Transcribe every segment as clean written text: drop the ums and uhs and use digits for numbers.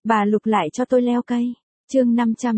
Bà Lục lại cho tôi leo cây. Chương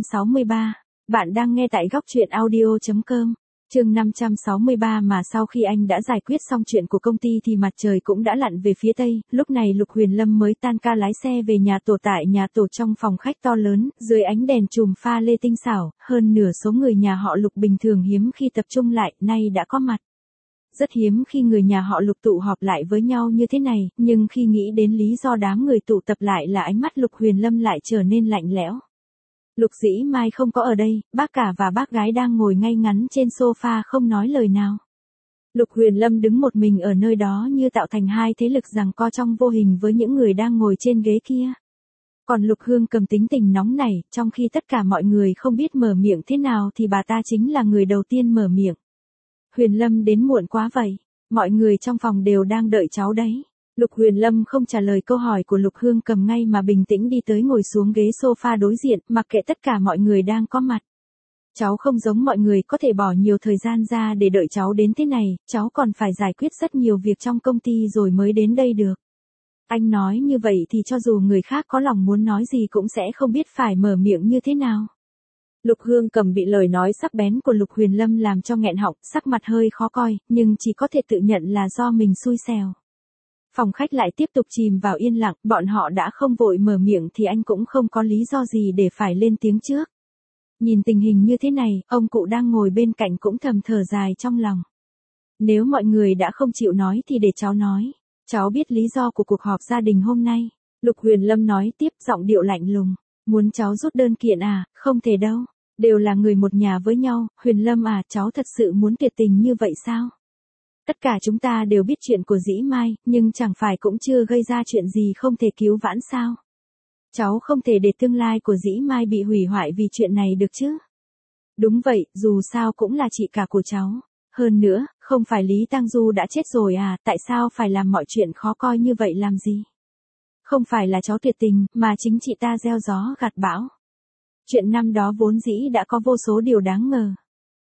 563. Bạn đang nghe tại góc truyện audio.com. Chương 563. Mà sau khi anh đã giải quyết xong chuyện của công ty thì mặt trời cũng đã lặn về phía tây, lúc này Lục Huyền Lâm mới tan ca lái xe về nhà tổ. Tại nhà tổ trong phòng khách to lớn, dưới ánh đèn chùm pha lê tinh xảo, hơn nửa số người nhà họ Lục bình thường hiếm khi tập trung lại, nay đã có mặt. Rất hiếm khi người nhà họ Lục tụ họp lại với nhau như thế này, nhưng khi nghĩ đến lý do đám người tụ tập lại là ánh mắt Lục Huyền Lâm lại trở nên lạnh lẽo. Lục Dĩ Mai không có ở đây, bác cả và bác gái đang ngồi ngay ngắn trên sofa không nói lời nào. Lục Huyền Lâm đứng một mình ở nơi đó như tạo thành hai thế lực giằng co trong vô hình với những người đang ngồi trên ghế kia. Còn Lục Hương Cầm tính tình nóng nảy, trong khi tất cả mọi người không biết mở miệng thế nào thì bà ta chính là người đầu tiên mở miệng. Huyền Lâm đến muộn quá vậy, mọi người trong phòng đều đang đợi cháu đấy. Lục Huyền Lâm không trả lời câu hỏi của Lục Hương Cầm ngay mà bình tĩnh đi tới ngồi xuống ghế sofa đối diện, mặc kệ tất cả mọi người đang có mặt. Cháu không giống mọi người có thể bỏ nhiều thời gian ra để đợi cháu đến thế này, cháu còn phải giải quyết rất nhiều việc trong công ty rồi mới đến đây được. Anh nói như vậy thì cho dù người khác có lòng muốn nói gì cũng sẽ không biết phải mở miệng như thế nào. Lục Hương Cầm bị lời nói sắc bén của Lục Huyền Lâm làm cho nghẹn họng, sắc mặt hơi khó coi, nhưng chỉ có thể tự nhận là do mình xui xẻo. Phòng khách lại tiếp tục chìm vào yên lặng, bọn họ đã không vội mở miệng thì anh cũng không có lý do gì để phải lên tiếng trước. Nhìn tình hình như thế này, ông cụ đang ngồi bên cạnh cũng thầm thở dài trong lòng. Nếu mọi người đã không chịu nói thì để cháu nói. Cháu biết lý do của cuộc họp gia đình hôm nay. Lục Huyền Lâm nói tiếp, giọng điệu lạnh lùng. Muốn cháu rút đơn kiện à? Không thể đâu. Đều là người một nhà với nhau. Huyền Lâm à, cháu thật sự muốn tuyệt tình như vậy sao? Tất cả chúng ta đều biết chuyện của Dĩ Mai, nhưng chẳng phải cũng chưa gây ra chuyện gì không thể cứu vãn sao? Cháu không thể để tương lai của Dĩ Mai bị hủy hoại vì chuyện này được chứ? Đúng vậy, dù sao cũng là chị cả của cháu. Hơn nữa, không phải Lý Tang Du đã chết rồi à, tại sao phải làm mọi chuyện khó coi như vậy làm gì? Không phải là cháu tuyệt tình, mà chính chị ta gieo gió gặt bão. Chuyện năm đó vốn dĩ đã có vô số điều đáng ngờ.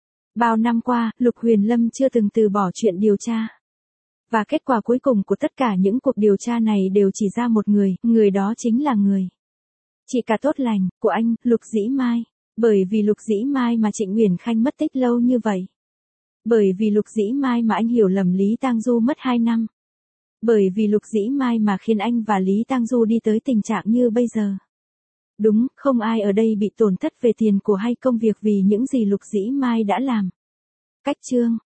Bao năm qua, Lục Huyền Lâm chưa từng từ bỏ chuyện điều tra. Và kết quả cuối cùng của tất cả những cuộc điều tra này đều chỉ ra một người đó chính là người chị cả tốt lành của anh, Lục Dĩ Mai. Bởi vì Lục Dĩ Mai mà Trịnh Uyển Khanh mất tích lâu như vậy. Bởi vì Lục Dĩ Mai mà anh hiểu lầm Lý Tang Du mất 2 năm. Bởi vì Lục Dĩ Mai mà khiến anh và Lý Tang Du đi tới tình trạng như bây giờ. Đúng, không ai ở đây bị tổn thất về tiền của hay công việc vì những gì Lục Dĩ Mai đã làm. Cách chương